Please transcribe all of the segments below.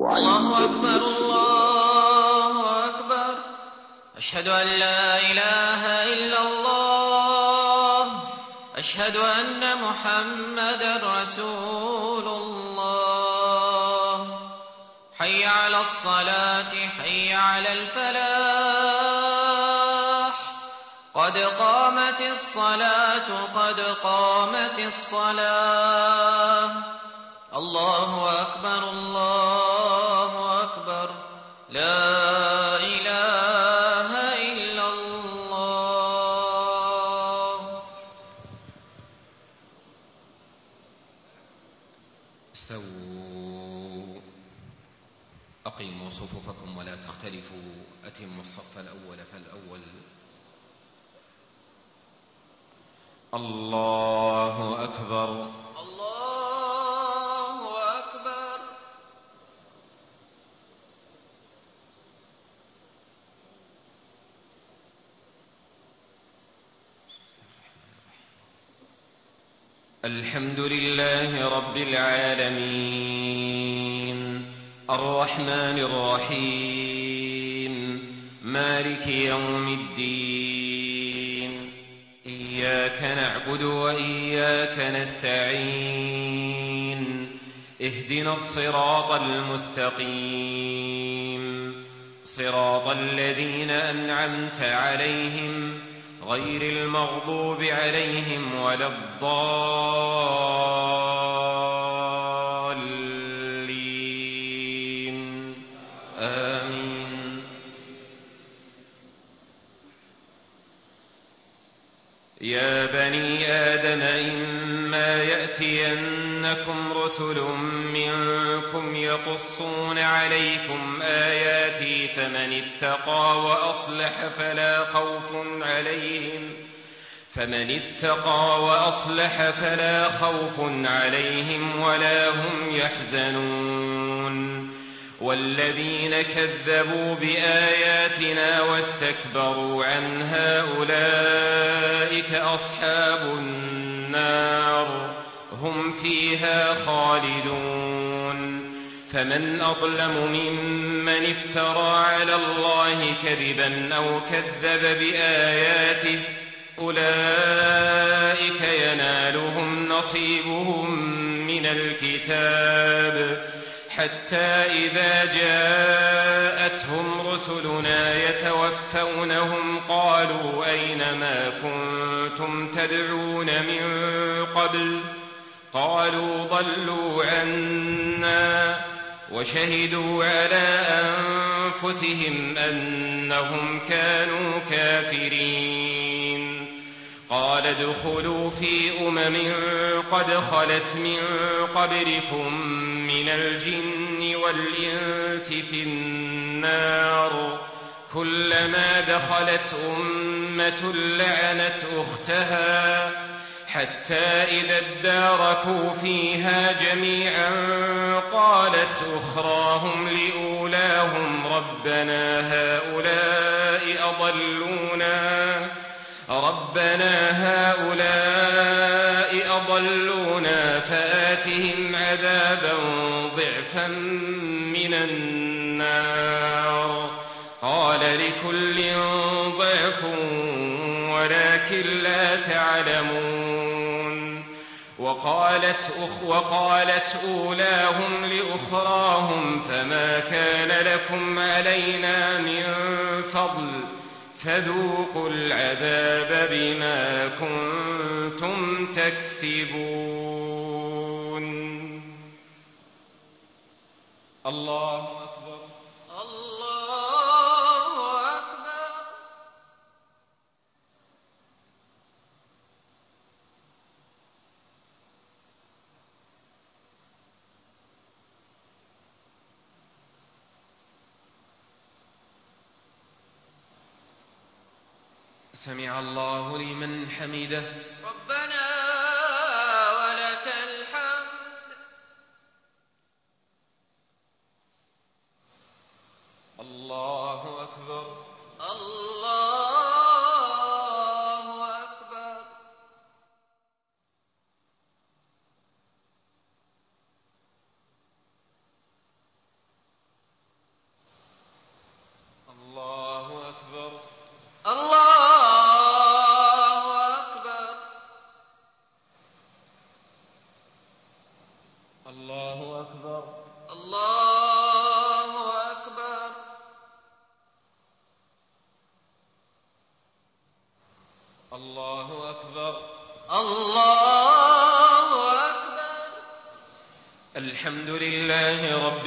الله أكبر الله أكبر. أشهد أن لا إله إلا الله. أشهد أن محمدا رسول الله. حي على الصلاة حي على الفلاح. قد قامت الصلاة قد قامت الصلاة. الله أكبر الله أكبر. لا إله إلا الله. استووا أقيموا صفوفكم ولا تختلفوا. أتموا الصف الأول فالأول. الله أكبر الله أكبر. الحمد لله رب العالمين الرحمن الرحيم مالك يوم الدين. إياك نعبد وإياك نستعين. اهدنا الصراط المستقيم صراط الذين أنعمت عليهم غير المغضوب عليهم ولا الضالين. آمين. يا بني آدم إما يأتينكم رسل منكم يقصون عليكم آياتي فمن اتقى وأصلح فلا خوف عليهم ولا هم يحزنون. والذين كذبوا بآياتنا واستكبروا عنها أولئك أصحاب النار هم فيها خالدون. فمن أظلم ممن افترى على الله كذبا أو كذب بآياته أولئك ينالهم نصيبهم من الكتاب حتى إذا جاءتهم رسلنا يتوفونهم قالوا أين ما كنتم تدعون من قبل قالوا ضلوا عنا وشهدوا على أنفسهم أنهم كانوا كافرين. قال ادخلوا في قد خلت من قبلكم من الجن والإنس في النار كلما دخلت أمة لعنت أختها حتى إذا اداركوا فيها جميعا قالت أخراهم لأولاهم ربنا هؤلاء أضلونا فآتهم عذابا ضعفا من النار. قال لكل ضعف ولكن لا تعلمون. وقالت أولاهم لأخراهم فما كان لكم علينا من فضل فذوقوا العذاب بما كنتم تكسبون. الله أكبر الله أكبر. سمع الله لمن حمده. ربنا ولك الحمد. الله أكبر الله أكبر.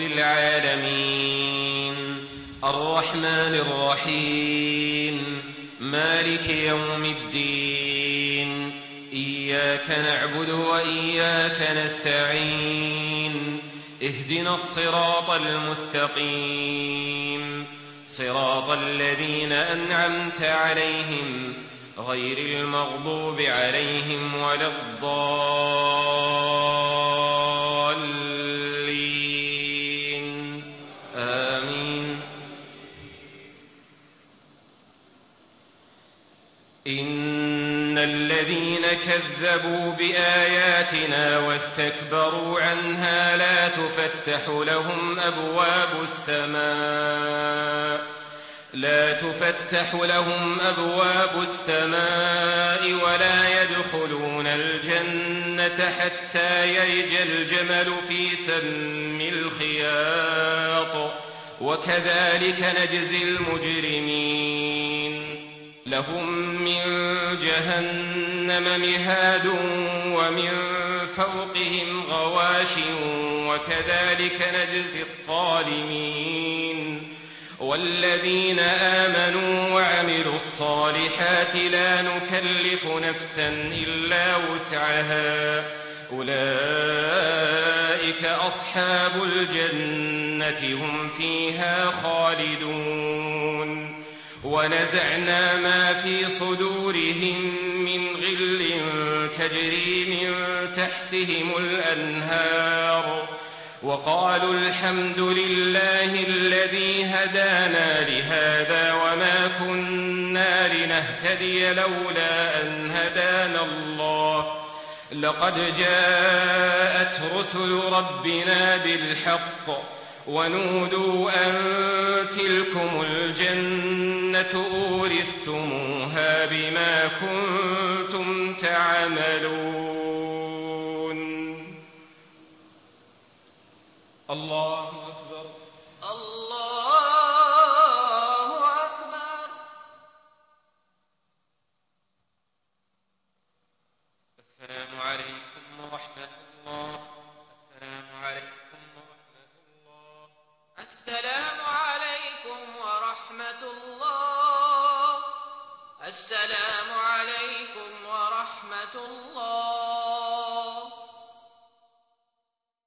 العالمين الرحمن الرحيم مالك يوم الدين إياك نعبد وإياك نستعين اهدنا الصراط المستقيم صراط الذين أنعمت عليهم غير المغضوب عليهم ولا الضالين آمين. إن الذين كذبوا بآياتنا واستكبروا عنها لا تفتح لهم أبواب السماء ولا يدخلون الجنة حتى يلج الجمل في سم الخياط وكذلك نجزي المجرمين. لهم من جهنم مهاد ومن فوقهم غواش وكذلك نجزي الظالمين. والذين آمنوا وعملوا الصالحات لا نكلف نفسا إلا وسعها أولئك أصحاب الجنة هم فيها خالدون. ونزعنا ما في صدورهم من غل تجري من تحتهم الأنهار وقالوا الحمد لله الذي هدانا لهذا وما كنا لنهتدي لولا أن هدانا الله لقد جاءت رسل ربنا بالحق ونودوا أن تلكم الجنة أورثتموها بما كنتم تعملون. الله أكبر الله أكبر. السلام عليكم ورحمة الله. السلام عليكم ورحمة الله. السلام عليكم ورحمة الله. السلام عليكم ورحمة الله.